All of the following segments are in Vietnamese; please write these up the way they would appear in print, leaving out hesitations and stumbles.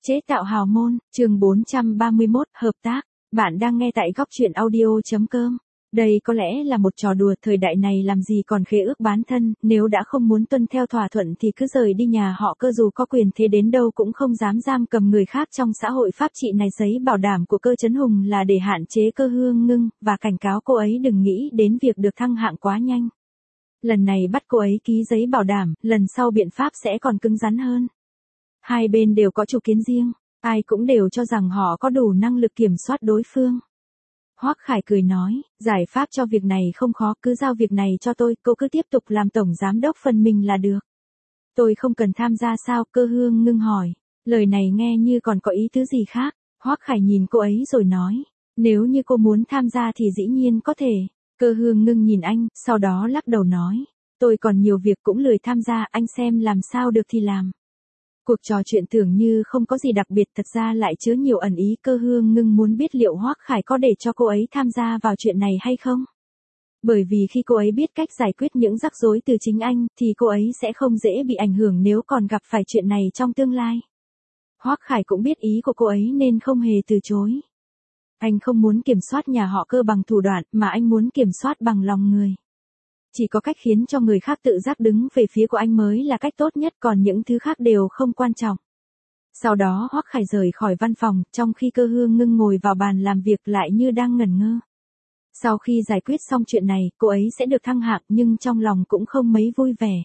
Chế tạo hào môn, chương 431, hợp tác. Bạn đang nghe tại góc truyện audio.com. Đây có lẽ là một trò đùa, thời đại này làm gì còn khế ước bán thân, nếu đã không muốn tuân theo thỏa thuận thì cứ rời đi. Nhà họ Cơ dù có quyền thế đến đâu cũng không dám giam cầm người khác trong xã hội pháp trị này. Giấy bảo đảm của Cơ Chấn Hùng là để hạn chế Cơ Hương Ngưng, và cảnh cáo cô ấy đừng nghĩ đến việc được thăng hạng quá nhanh. Lần này bắt cô ấy ký giấy bảo đảm, lần sau biện pháp sẽ còn cứng rắn hơn. Hai bên đều có chủ kiến riêng, ai cũng đều cho rằng họ có đủ năng lực kiểm soát đối phương. Hoắc Khải cười nói, giải pháp cho việc này không khó, cứ giao việc này cho tôi, cô cứ tiếp tục làm tổng giám đốc phần mình là được. Tôi không cần tham gia sao? Cơ Hương Ngưng hỏi. Lời này nghe như còn có ý tứ gì khác. Hoắc Khải nhìn cô ấy rồi nói, nếu như cô muốn tham gia thì dĩ nhiên có thể. Cơ Hương Ngưng nhìn anh, sau đó lắc đầu nói, tôi còn nhiều việc cũng lười tham gia, anh xem làm sao được thì làm. Cuộc trò chuyện tưởng như không có gì đặc biệt, thật ra lại chứa nhiều ẩn ý. Cơ Hương Ngưng muốn biết liệu Hoắc Khải có để cho cô ấy tham gia vào chuyện này hay không. Bởi vì khi cô ấy biết cách giải quyết những rắc rối từ chính anh, thì cô ấy sẽ không dễ bị ảnh hưởng nếu còn gặp phải chuyện này trong tương lai. Hoắc Khải cũng biết ý của cô ấy nên không hề từ chối. Anh không muốn kiểm soát nhà họ Cơ bằng thủ đoạn, mà anh muốn kiểm soát bằng lòng người. Chỉ có cách khiến cho người khác tự giác đứng về phía của anh mới là cách tốt nhất, còn những thứ khác đều không quan trọng. Sau đó Hoắc Khải rời khỏi văn phòng, trong khi Cơ Hương Ngưng ngồi vào bàn làm việc lại như đang ngẩn ngơ. Sau khi giải quyết xong chuyện này, cô ấy sẽ được thăng hạng, nhưng trong lòng cũng không mấy vui vẻ.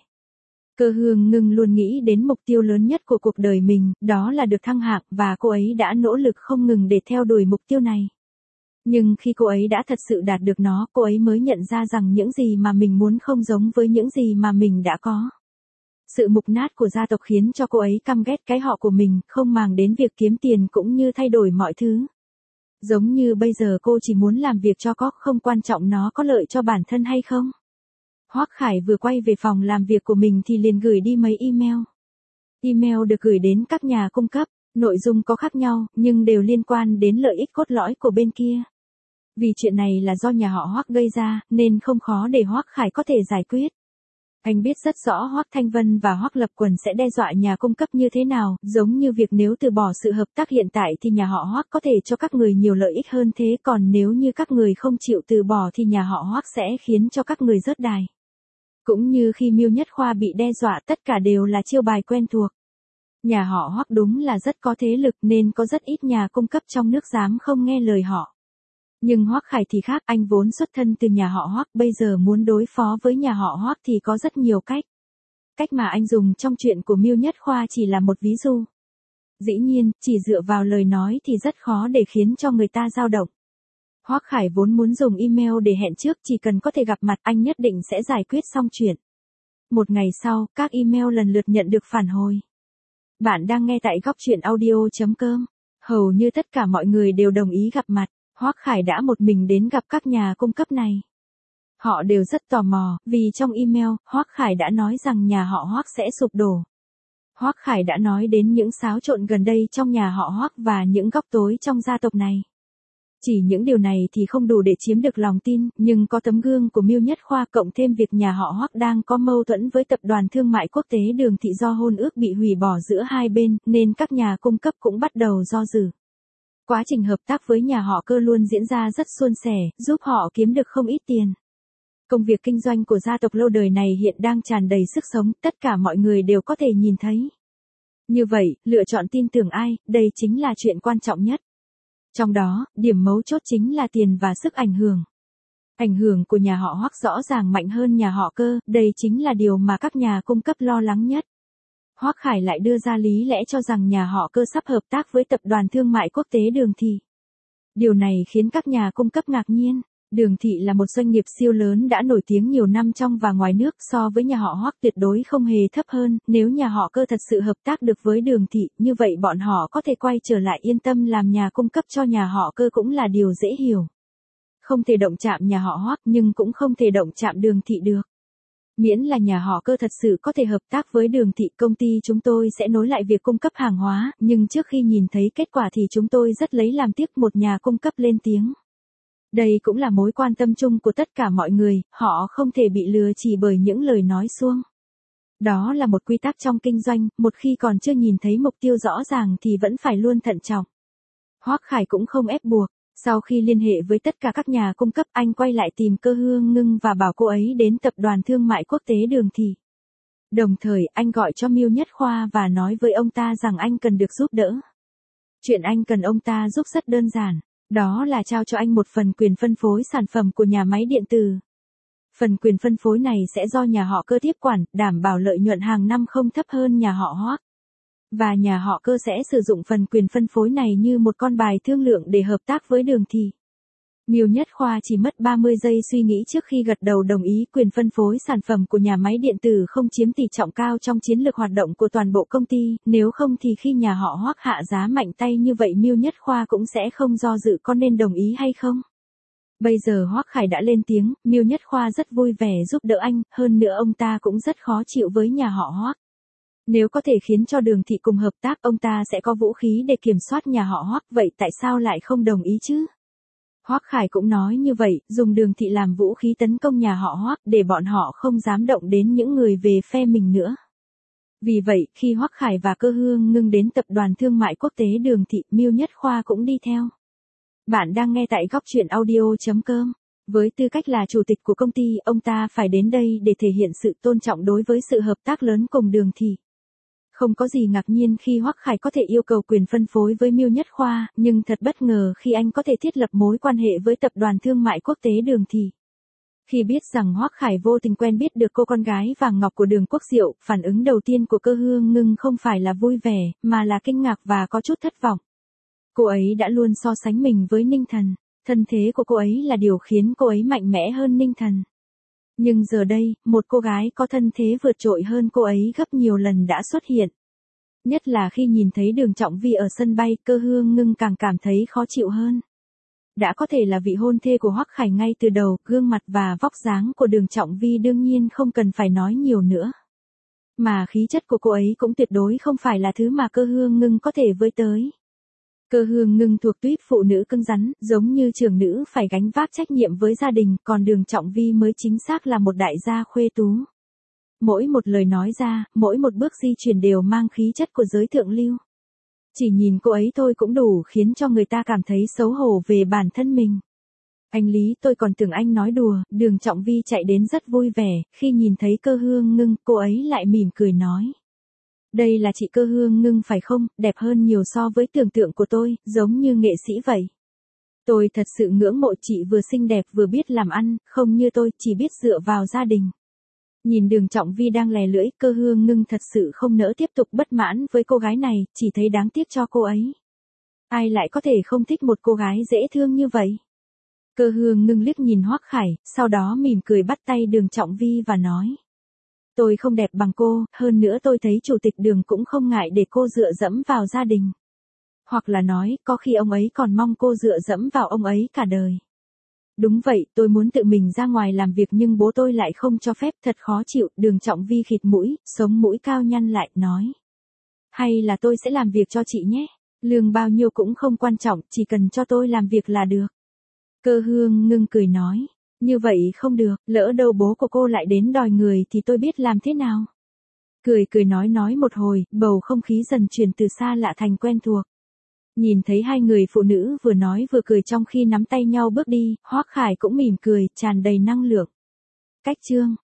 Cơ Hương Ngưng luôn nghĩ đến mục tiêu lớn nhất của cuộc đời mình, đó là được thăng hạng, và cô ấy đã nỗ lực không ngừng để theo đuổi mục tiêu này. Nhưng khi cô ấy đã thật sự đạt được nó, cô ấy mới nhận ra rằng những gì mà mình muốn không giống với những gì mà mình đã có. Sự mục nát của gia tộc khiến cho cô ấy căm ghét cái họ của mình, không màng đến việc kiếm tiền cũng như thay đổi mọi thứ. Giống như bây giờ cô chỉ muốn làm việc cho có, không quan trọng nó có lợi cho bản thân hay không. Hoắc Khải vừa quay về phòng làm việc của mình thì liền gửi đi mấy email. Email được gửi đến các nhà cung cấp, nội dung có khác nhau, nhưng đều liên quan đến lợi ích cốt lõi của bên kia. Vì chuyện này là do nhà họ Hoắc gây ra, nên không khó để Hoắc Khải có thể giải quyết. Anh biết rất rõ Hoắc Thanh Vân và Hoắc Lập Quần sẽ đe dọa nhà cung cấp như thế nào, giống như việc nếu từ bỏ sự hợp tác hiện tại thì nhà họ Hoắc có thể cho các người nhiều lợi ích hơn thế, còn nếu như các người không chịu từ bỏ thì nhà họ Hoắc sẽ khiến cho các người rớt đài. Cũng như khi Miêu Nhất Khoa bị đe dọa, tất cả đều là chiêu bài quen thuộc. Nhà họ Hoắc đúng là rất có thế lực nên có rất ít nhà cung cấp trong nước dám không nghe lời họ. Nhưng Hoắc Khải thì khác, anh vốn xuất thân từ nhà họ Hoắc, bây giờ muốn đối phó với nhà họ Hoắc thì có rất nhiều cách. Cách mà anh dùng trong chuyện của Miêu Nhất Khoa chỉ là một ví dụ. Dĩ nhiên, chỉ dựa vào lời nói thì rất khó để khiến cho người ta dao động. Hoắc Khải vốn muốn dùng email để hẹn trước, chỉ cần có thể gặp mặt anh nhất định sẽ giải quyết xong chuyện. Một ngày sau, các email lần lượt nhận được phản hồi. Bạn đang nghe tại góc truyện audio.com. Hầu như tất cả mọi người đều đồng ý gặp mặt. Hoắc Khải đã một mình đến gặp các nhà cung cấp này. Họ đều rất tò mò, vì trong email, Hoắc Khải đã nói rằng nhà họ Hoắc sẽ sụp đổ. Hoắc Khải đã nói đến những xáo trộn gần đây trong nhà họ Hoắc và những góc tối trong gia tộc này. Chỉ những điều này thì không đủ để chiếm được lòng tin, nhưng có tấm gương của Miêu Nhất Khoa cộng thêm việc nhà họ Hoắc đang có mâu thuẫn với tập đoàn thương mại quốc tế Đường Thị do hôn ước bị hủy bỏ giữa hai bên, nên các nhà cung cấp cũng bắt đầu do dự. Quá trình hợp tác với nhà họ Cơ luôn diễn ra rất suôn sẻ, giúp họ kiếm được không ít tiền. Công việc kinh doanh của gia tộc lâu đời này hiện đang tràn đầy sức sống, tất cả mọi người đều có thể nhìn thấy. Như vậy, lựa chọn tin tưởng ai, đây chính là chuyện quan trọng nhất. Trong đó, điểm mấu chốt chính là tiền và sức ảnh hưởng. Ảnh hưởng của nhà họ Hoắc rõ ràng mạnh hơn nhà họ Cơ, đây chính là điều mà các nhà cung cấp lo lắng nhất. Hoắc Khải lại đưa ra lý lẽ cho rằng nhà họ Cơ sắp hợp tác với tập đoàn thương mại quốc tế Đường Thị. Điều này khiến các nhà cung cấp ngạc nhiên. Đường Thị là một doanh nghiệp siêu lớn đã nổi tiếng nhiều năm trong và ngoài nước, so với nhà họ Hoắc tuyệt đối không hề thấp hơn. Nếu nhà họ Cơ thật sự hợp tác được với Đường Thị, như vậy bọn họ có thể quay trở lại yên tâm làm nhà cung cấp cho nhà họ Cơ cũng là điều dễ hiểu. Không thể động chạm nhà họ Hoắc nhưng cũng không thể động chạm Đường Thị được. Miễn là nhà họ Cơ thật sự có thể hợp tác với Đường Thị, công ty chúng tôi sẽ nối lại việc cung cấp hàng hóa, nhưng trước khi nhìn thấy kết quả thì chúng tôi rất lấy làm tiếc. Một nhà cung cấp lên tiếng. Đây cũng là mối quan tâm chung của tất cả mọi người, họ không thể bị lừa chỉ bởi những lời nói suông. Đó là một quy tắc trong kinh doanh, một khi còn chưa nhìn thấy mục tiêu rõ ràng thì vẫn phải luôn thận trọng. Hoắc Khải cũng không ép buộc. Sau khi liên hệ với tất cả các nhà cung cấp, anh quay lại tìm Cơ Hương Ngưng và bảo cô ấy đến tập đoàn thương mại quốc tế Đường Thị. Đồng thời, anh gọi cho Miêu Nhất Khoa và nói với ông ta rằng anh cần được giúp đỡ. Chuyện anh cần ông ta giúp rất đơn giản, đó là trao cho anh một phần quyền phân phối sản phẩm của nhà máy điện tử. Phần quyền phân phối này sẽ do nhà họ Cơ tiếp quản, đảm bảo lợi nhuận hàng năm không thấp hơn nhà họ Hoắc. Và nhà họ Cơ sẽ sử dụng phần quyền phân phối này như một con bài thương lượng để hợp tác với Đường Thị. Miêu Nhất Khoa chỉ mất 30 giây suy nghĩ trước khi gật đầu đồng ý. Quyền phân phối sản phẩm của nhà máy điện tử không chiếm tỷ trọng cao trong chiến lược hoạt động của toàn bộ công ty, nếu không thì khi nhà họ Hoắc hạ giá mạnh tay như vậy Miêu Nhất Khoa cũng sẽ không do dự có nên đồng ý hay không. Bây giờ Hoắc Khải đã lên tiếng, Miêu Nhất Khoa rất vui vẻ giúp đỡ anh, hơn nữa ông ta cũng rất khó chịu với nhà họ Hoắc. Nếu có thể khiến cho Đường Thị cùng hợp tác, ông ta sẽ có vũ khí để kiểm soát nhà họ Hoắc, vậy tại sao lại không đồng ý chứ? Hoắc Khải cũng nói như vậy, dùng Đường Thị làm vũ khí tấn công nhà họ Hoắc để bọn họ không dám động đến những người về phe mình nữa. Vì vậy, khi Hoắc Khải và Cơ Hương Ngưng đến tập đoàn thương mại quốc tế Đường Thị, Miêu Nhất Khoa cũng đi theo. Bạn đang nghe tại góc truyện audio.com. Với tư cách là chủ tịch của công ty, ông ta phải đến đây để thể hiện sự tôn trọng đối với sự hợp tác lớn cùng Đường Thị. Không có gì ngạc nhiên khi Hoắc Khải có thể yêu cầu quyền phân phối với Miêu Nhất Khoa, nhưng thật bất ngờ khi anh có thể thiết lập mối quan hệ với tập đoàn thương mại quốc tế Đường Thị. Khi biết rằng Hoắc Khải vô tình quen biết được cô con gái vàng ngọc của Đường Quốc Diệu, phản ứng đầu tiên của Cơ Hương Ngưng không phải là vui vẻ, mà là kinh ngạc và có chút thất vọng. Cô ấy đã luôn so sánh mình với Ninh Thần, thân thế của cô ấy là điều khiến cô ấy mạnh mẽ hơn Ninh Thần. Nhưng giờ đây, một cô gái có thân thế vượt trội hơn cô ấy gấp nhiều lần đã xuất hiện. Nhất là khi nhìn thấy Đường Trọng Vi ở sân bay, Cơ Hương Ngưng càng cảm thấy khó chịu hơn. Đã có thể là vị hôn thê của Hoắc Khải ngay từ đầu, gương mặt và vóc dáng của Đường Trọng Vi đương nhiên không cần phải nói nhiều nữa. Mà khí chất của cô ấy cũng tuyệt đối không phải là thứ mà Cơ Hương Ngưng có thể với tới. Cơ Hương Ngưng thuộc tuýp phụ nữ cứng rắn, giống như trưởng nữ phải gánh vác trách nhiệm với gia đình, còn Đường Trọng Vi mới chính xác là một đại gia khuê tú. Mỗi một lời nói ra, mỗi một bước di chuyển đều mang khí chất của giới thượng lưu. Chỉ nhìn cô ấy thôi cũng đủ khiến cho người ta cảm thấy xấu hổ về bản thân mình. Anh Lý, tôi còn tưởng anh nói đùa. Đường Trọng Vi chạy đến rất vui vẻ, khi nhìn thấy Cơ Hương Ngưng, cô ấy lại mỉm cười nói. Đây là chị Cơ Hương Ngưng phải không, đẹp hơn nhiều so với tưởng tượng của tôi, giống như nghệ sĩ vậy. Tôi thật sự ngưỡng mộ chị, vừa xinh đẹp vừa biết làm ăn, không như tôi, chỉ biết dựa vào gia đình. Nhìn Đường Trọng Vi đang lè lưỡi, Cơ Hương Ngưng thật sự không nỡ tiếp tục bất mãn với cô gái này, chỉ thấy đáng tiếc cho cô ấy. Ai lại có thể không thích một cô gái dễ thương như vậy? Cơ Hương Ngưng liếc nhìn Hoắc Khải, sau đó mỉm cười bắt tay Đường Trọng Vi và nói. Tôi không đẹp bằng cô, hơn nữa tôi thấy chủ tịch Đường cũng không ngại để cô dựa dẫm vào gia đình. Hoặc là nói, có khi ông ấy còn mong cô dựa dẫm vào ông ấy cả đời. Đúng vậy, tôi muốn tự mình ra ngoài làm việc nhưng bố tôi lại không cho phép, thật khó chịu. Đường Trọng Vi khịt mũi, sống mũi cao nhăn lại, nói. Hay là tôi sẽ làm việc cho chị nhé. Lương bao nhiêu cũng không quan trọng, chỉ cần cho tôi làm việc là được. Cơ Hương Ngưng cười nói. Như vậy không được, lỡ đâu bố của cô lại đến đòi người thì tôi biết làm thế nào. Cười nói một hồi, bầu không khí dần chuyển từ xa lạ thành quen thuộc. Nhìn thấy hai người phụ nữ vừa nói vừa cười trong khi nắm tay nhau bước đi, Hoắc Khải cũng mỉm cười, tràn đầy năng lượng. Cách chương